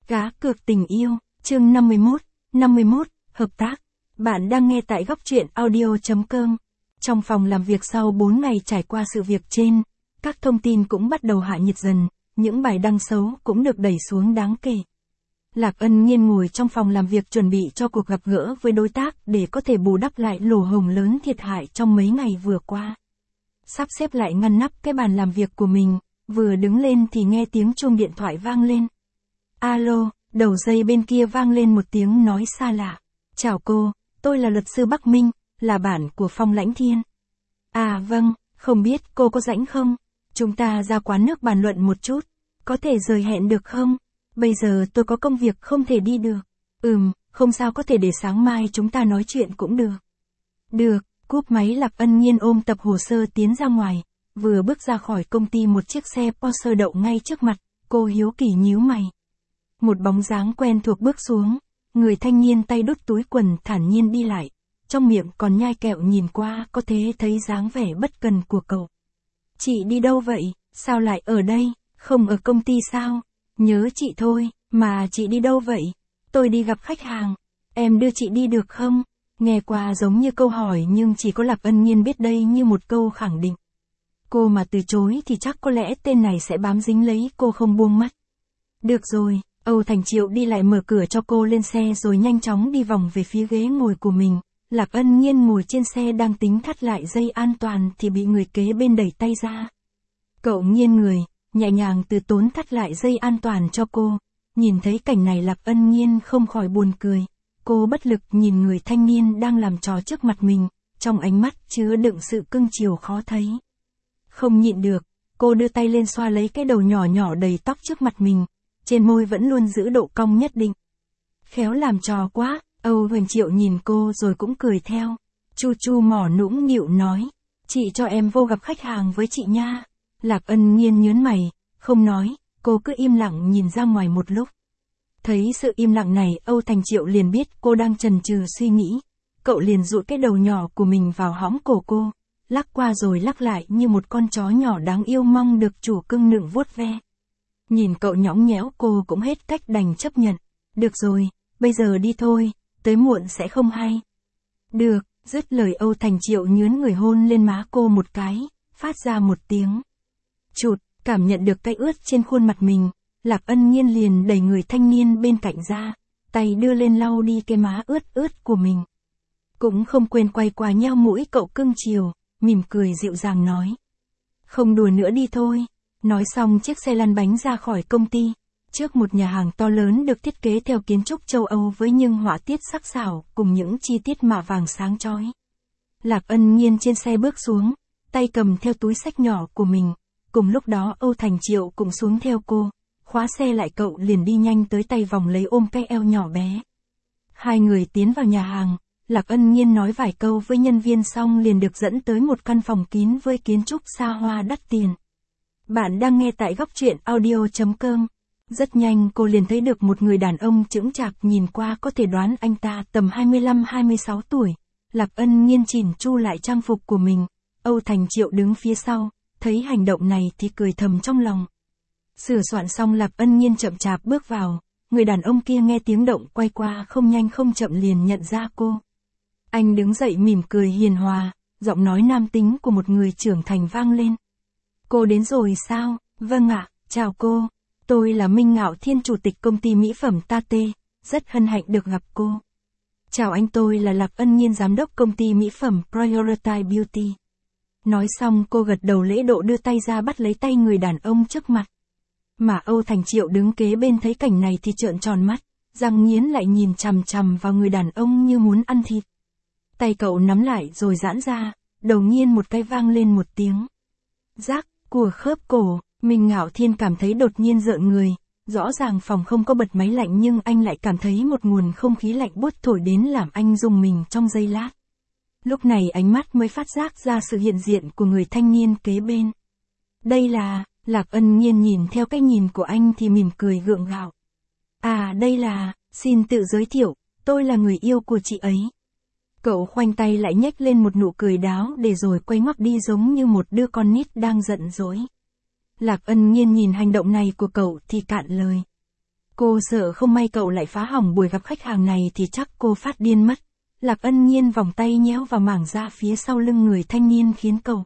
Cá cược tình yêu, chương 51, hợp tác. Bạn đang nghe tại góc truyện audio.com. Trong phòng làm việc sau 4 ngày trải qua sự việc trên, các thông tin cũng bắt đầu hạ nhiệt dần, những bài đăng xấu cũng được đẩy xuống đáng kể. Lạc Ân Nhiên ngồi trong phòng làm việc chuẩn bị cho cuộc gặp gỡ với đối tác để có thể bù đắp lại lỗ hổng lớn thiệt hại trong mấy ngày vừa qua. Sắp xếp lại ngăn nắp cái bàn làm việc của mình, vừa đứng lên thì nghe tiếng chuông điện thoại vang lên. Alo, đầu dây bên kia vang lên một tiếng nói xa lạ. Chào cô, tôi là luật sư Bắc Minh, là bạn của Phong Lãnh Thiên. À vâng, không biết cô có rảnh không? Chúng ta ra quán nước bàn luận một chút, có thể rời hẹn được không? Bây giờ tôi có công việc không thể đi được. Không sao, có thể để sáng mai chúng ta nói chuyện cũng được. Được, cúp máy. Lạc Ân Nhiên ôm tập hồ sơ tiến ra ngoài, vừa bước ra khỏi công ty một chiếc xe Porsche đậu ngay trước mặt, cô hiếu kỳ nhíu mày. Một bóng dáng quen thuộc bước xuống, người thanh niên tay đút túi quần thản nhiên đi lại, trong miệng còn nhai kẹo, nhìn qua có thể thấy dáng vẻ bất cần của cậu. Chị đi đâu vậy, sao lại ở đây, không ở công ty sao? Nhớ chị thôi, mà chị đi đâu vậy? Tôi đi gặp khách hàng, em đưa chị đi được không? Nghe qua giống như câu hỏi nhưng chỉ có Lạc Ân Nhiên biết đây như một câu khẳng định. Cô mà từ chối thì chắc có lẽ tên này sẽ bám dính lấy cô không buông mắt. Được rồi, Âu Thành Triệu đi lại mở cửa cho cô lên xe rồi nhanh chóng đi vòng về phía ghế ngồi của mình. Lạc Ân Nhiên ngồi trên xe đang tính thắt lại dây an toàn thì bị người kế bên đẩy tay ra. Cậu nghiêng người, nhẹ nhàng từ tốn thắt lại dây an toàn cho cô. Nhìn thấy cảnh này Lạc Ân Nhiên không khỏi buồn cười. Cô bất lực nhìn người thanh niên đang làm trò trước mặt mình, trong ánh mắt chứa đựng sự cưng chiều khó thấy. Không nhịn được, cô đưa tay lên xoa lấy cái đầu nhỏ nhỏ đầy tóc trước mặt mình, trên môi vẫn luôn giữ độ cong nhất định. Khéo làm trò quá, Âu Thành Triệu nhìn cô rồi cũng cười theo. Chu chu mỏ nũng nịu nói, chị cho em vô gặp khách hàng với chị nha. Lạc Ân Nhiên nhớn mày, không nói, cô cứ im lặng nhìn ra ngoài một lúc. Thấy sự im lặng này, Âu Thành Triệu liền biết cô đang chần chừ suy nghĩ. Cậu liền dụi cái đầu nhỏ của mình vào hõm cổ cô, lắc qua rồi lắc lại như một con chó nhỏ đáng yêu mong được chủ cưng nựng vuốt ve. Nhìn cậu nhõng nhẽo cô cũng hết cách đành chấp nhận. Được rồi, bây giờ đi thôi, tới muộn sẽ không hay. Được, dứt lời Âu Thành Triệu nhướn người hôn lên má cô một cái, phát ra một tiếng chụt, cảm nhận được cái ướt trên khuôn mặt mình. Lạc Ân Nhiên liền đẩy người thanh niên bên cạnh ra, tay đưa lên lau đi cái má ướt của mình. Cũng không quên quay qua nheo mũi cậu cưng chiều, mỉm cười dịu dàng nói. Không đùa nữa đi thôi. Nói xong chiếc xe lăn bánh ra khỏi công ty, trước một nhà hàng to lớn được thiết kế theo kiến trúc châu Âu với những họa tiết sắc sảo cùng những chi tiết mạ vàng sáng chói. Lạc Ân Nhiên trên xe bước xuống, tay cầm theo túi xách nhỏ của mình, cùng lúc đó Âu Thành Triệu cũng xuống theo cô, khóa xe lại cậu liền đi nhanh tới tay vòng lấy ôm cái eo nhỏ bé. Hai người tiến vào nhà hàng, Lạc Ân Nhiên nói vài câu với nhân viên xong liền được dẫn tới một căn phòng kín với kiến trúc xa hoa đắt tiền. Bạn đang nghe tại góc truyện audio.com. Rất nhanh cô liền thấy được một người đàn ông chững chạc, nhìn qua có thể đoán anh ta tầm 25-26 tuổi. Lạc Ân Nhiên chỉn chu lại trang phục của mình. Âu Thành Triệu đứng phía sau, thấy hành động này thì cười thầm trong lòng. Sửa soạn xong Lạc Ân Nhiên chậm chạp bước vào, người đàn ông kia nghe tiếng động quay qua không nhanh không chậm liền nhận ra cô. Anh đứng dậy mỉm cười hiền hòa, giọng nói nam tính của một người trưởng thành vang lên. Cô đến rồi sao? Vâng ạ, chào cô. Tôi là Minh Ngạo Thiên, chủ tịch công ty mỹ phẩm Tate, rất hân hạnh được gặp cô. Chào anh, tôi là Lạc Ân Nhiên, giám đốc công ty mỹ phẩm Priority Beauty. Nói xong cô gật đầu lễ độ đưa tay ra bắt lấy tay người đàn ông trước mặt. Mà Âu Thành Triệu đứng kế bên thấy cảnh này thì trợn tròn mắt, răng nghiến lại nhìn chằm chằm vào người đàn ông như muốn ăn thịt. Tay cậu nắm lại rồi giãn ra, đầu nhiên một cái vang lên một tiếng rắc của khớp cổ. Minh Ngạo Thiên cảm thấy đột nhiên rợn người, rõ ràng phòng không có bật máy lạnh nhưng anh lại cảm thấy một nguồn không khí lạnh buốt thổi đến làm anh rùng mình trong giây lát. Lúc này ánh mắt mới phát giác ra sự hiện diện của người thanh niên kế bên. Đây là, Lạc Ân Nhiên nhìn theo cái nhìn của anh thì mỉm cười gượng gạo. À đây là, xin tự giới thiệu, tôi là người yêu của chị ấy. Cậu khoanh tay lại nhếch lên một nụ cười đáo để rồi quay ngoắt đi giống như một đứa con nít đang giận dỗi. Lạc Ân Nhiên nhìn hành động này của cậu thì cạn lời. Cô sợ không may cậu lại phá hỏng buổi gặp khách hàng này thì chắc cô phát điên mất. Lạc Ân Nhiên vòng tay nhéo vào mảng da phía sau lưng người thanh niên khiến cậu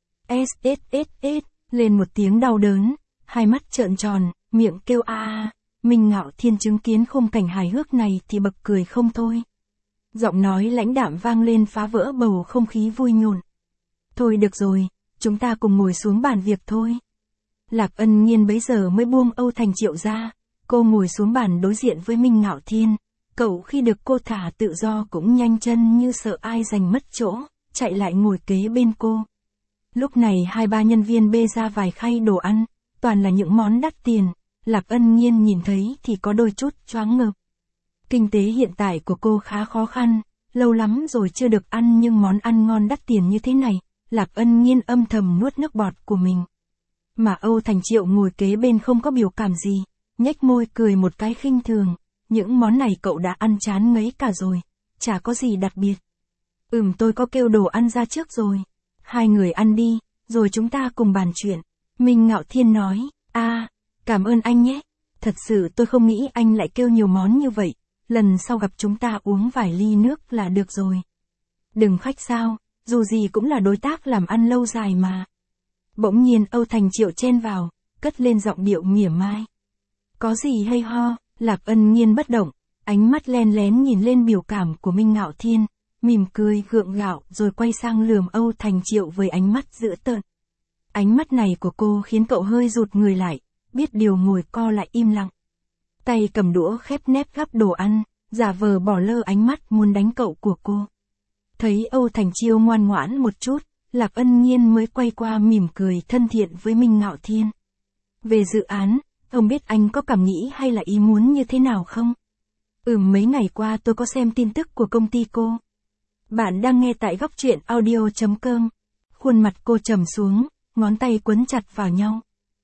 SSSS lên một tiếng đau đớn, hai mắt trợn tròn, miệng kêu a. Minh Ngạo Thiên chứng kiến khung cảnh hài hước này thì bật cười không thôi. Giọng nói lãnh đạm vang lên phá vỡ bầu không khí vui nhộn. Thôi được rồi, chúng ta cùng ngồi xuống bàn việc thôi. Lạc Ân Nhiên bấy giờ mới buông Âu Thành Triệu ra, cô ngồi xuống bàn đối diện với Minh Ngạo Thiên. Cậu khi được cô thả tự do cũng nhanh chân như sợ ai giành mất chỗ, chạy lại ngồi kế bên cô. Lúc này 2-3 nhân viên bê ra vài khay đồ ăn, toàn là những món đắt tiền. Lạc Ân Nhiên nhìn thấy thì có đôi chút choáng ngợp. Kinh tế hiện tại của cô khá khó khăn, lâu lắm rồi chưa được ăn nhưng món ăn ngon đắt tiền như thế này, Lạc Ân Nhiên âm thầm nuốt nước bọt của mình. Mà Âu Thành Triệu ngồi kế bên không có biểu cảm gì, nhếch môi cười một cái khinh thường, những món này cậu đã ăn chán ngấy cả rồi, chả có gì đặc biệt. Tôi có kêu đồ ăn ra trước rồi, hai người ăn đi, rồi chúng ta cùng bàn chuyện. Minh Ngạo Thiên nói, cảm ơn anh nhé, thật sự tôi không nghĩ anh lại kêu nhiều món như vậy, lần sau gặp chúng ta uống vài ly nước là được rồi. Đừng khách sao, dù gì cũng là đối tác làm ăn lâu dài mà. Bỗng nhiên Âu Thành Triệu chen vào, cất lên giọng điệu mỉa mai. Có gì hay ho, Lạc Ân Nhiên bất động, ánh mắt len lén nhìn lên biểu cảm của Minh Ngạo Thiên, mỉm cười gượng gạo rồi quay sang lườm Âu Thành Triệu với ánh mắt dữ tợn. Ánh mắt này của cô khiến cậu hơi rụt người lại, biết điều ngồi co lại im lặng. Tay cầm đũa khép nép gắp đồ ăn, giả vờ bỏ lơ ánh mắt muốn đánh cậu của cô. Thấy Âu Thành Chiêu ngoan ngoãn một chút, Lạc Ân Nhiên mới quay qua mỉm cười thân thiện với Minh Ngạo Thiên. Về dự án, ông biết anh có cảm nghĩ hay là ý muốn như thế nào không? Mấy ngày qua tôi có xem tin tức của công ty cô. Bạn đang nghe tại góc truyện audio.com. Khuôn mặt cô trầm xuống, ngón tay quấn chặt vào nhau.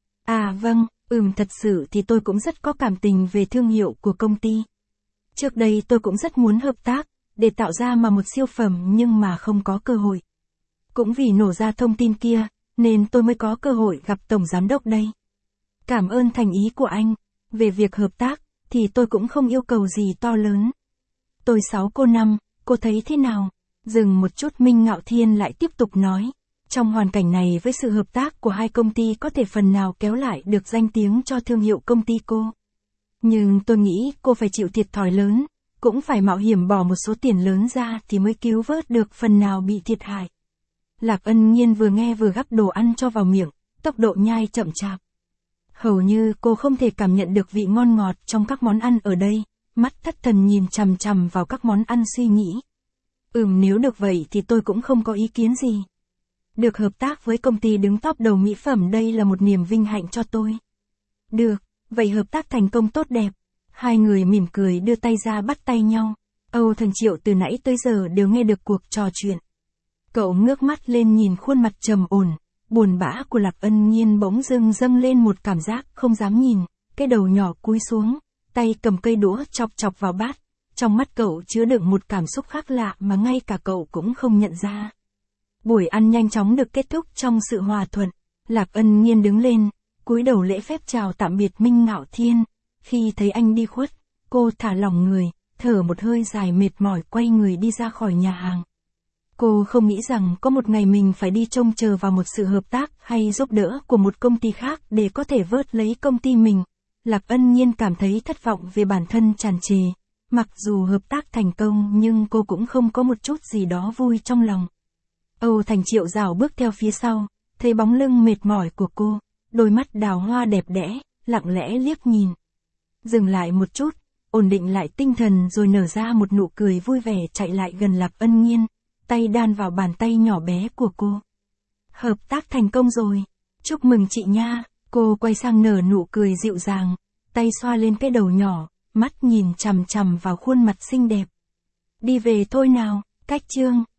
Vâng, thật sự thì tôi cũng rất có cảm tình về thương hiệu của công ty. Trước đây tôi cũng rất muốn hợp tác, để tạo ra một siêu phẩm nhưng mà không có cơ hội. Cũng vì nổ ra thông tin kia, nên tôi mới có cơ hội gặp Tổng Giám đốc đây. Cảm ơn thành ý của anh, về việc hợp tác, thì tôi cũng không yêu cầu gì to lớn. Tôi 6 cô 5, cô thấy thế nào? Dừng một chút Minh Ngạo Thiên lại tiếp tục nói. Trong hoàn cảnh này với sự hợp tác của hai công ty có thể phần nào kéo lại được danh tiếng cho thương hiệu công ty cô. Nhưng tôi nghĩ cô phải chịu thiệt thòi lớn, cũng phải mạo hiểm bỏ một số tiền lớn ra thì mới cứu vớt được phần nào bị thiệt hại. Lạc Ân Nhiên vừa nghe vừa gắp đồ ăn cho vào miệng, tốc độ nhai chậm chạp. Hầu như cô không thể cảm nhận được vị ngon ngọt trong các món ăn ở đây, mắt thất thần nhìn chằm chằm vào các món ăn suy nghĩ. Nếu được vậy thì tôi cũng không có ý kiến gì. Được hợp tác với công ty đứng top đầu mỹ phẩm đây là một niềm vinh hạnh cho tôi. Được, vậy hợp tác thành công tốt đẹp. Hai người mỉm cười đưa tay ra bắt tay nhau. Âu Thành Triệu từ nãy tới giờ đều nghe được cuộc trò chuyện. Cậu ngước mắt lên nhìn khuôn mặt trầm ổn, buồn bã của Lạc Ân Nhiên bỗng dưng dâng lên một cảm giác không dám nhìn, cái đầu nhỏ cúi xuống, tay cầm cây đũa chọc chọc vào bát. Trong mắt cậu chứa đựng một cảm xúc khác lạ mà ngay cả cậu cũng không nhận ra. Buổi ăn nhanh chóng được kết thúc trong sự hòa thuận. Lạc Ân Nhiên đứng lên, cúi đầu lễ phép chào tạm biệt Minh Ngạo Thiên. Khi thấy anh đi khuất, cô thả lỏng người, thở một hơi dài mệt mỏi quay người đi ra khỏi nhà hàng. Cô không nghĩ rằng có một ngày mình phải đi trông chờ vào một sự hợp tác hay giúp đỡ của một công ty khác để có thể vớt lấy công ty mình. Lạc Ân Nhiên cảm thấy thất vọng về bản thân tràn trề. Mặc dù hợp tác thành công nhưng cô cũng không có một chút gì đó vui trong lòng. Âu Thành Triệu rảo bước theo phía sau, thấy bóng lưng mệt mỏi của cô, đôi mắt đào hoa đẹp đẽ, lặng lẽ liếc nhìn. Dừng lại một chút, ổn định lại tinh thần rồi nở ra một nụ cười vui vẻ chạy lại gần Lạc Ân Nhiên, tay đan vào bàn tay nhỏ bé của cô. Hợp tác thành công rồi, chúc mừng chị nha, cô quay sang nở nụ cười dịu dàng, tay xoa lên cái đầu nhỏ, mắt nhìn chằm chằm vào khuôn mặt xinh đẹp. Đi về thôi nào, cách chương.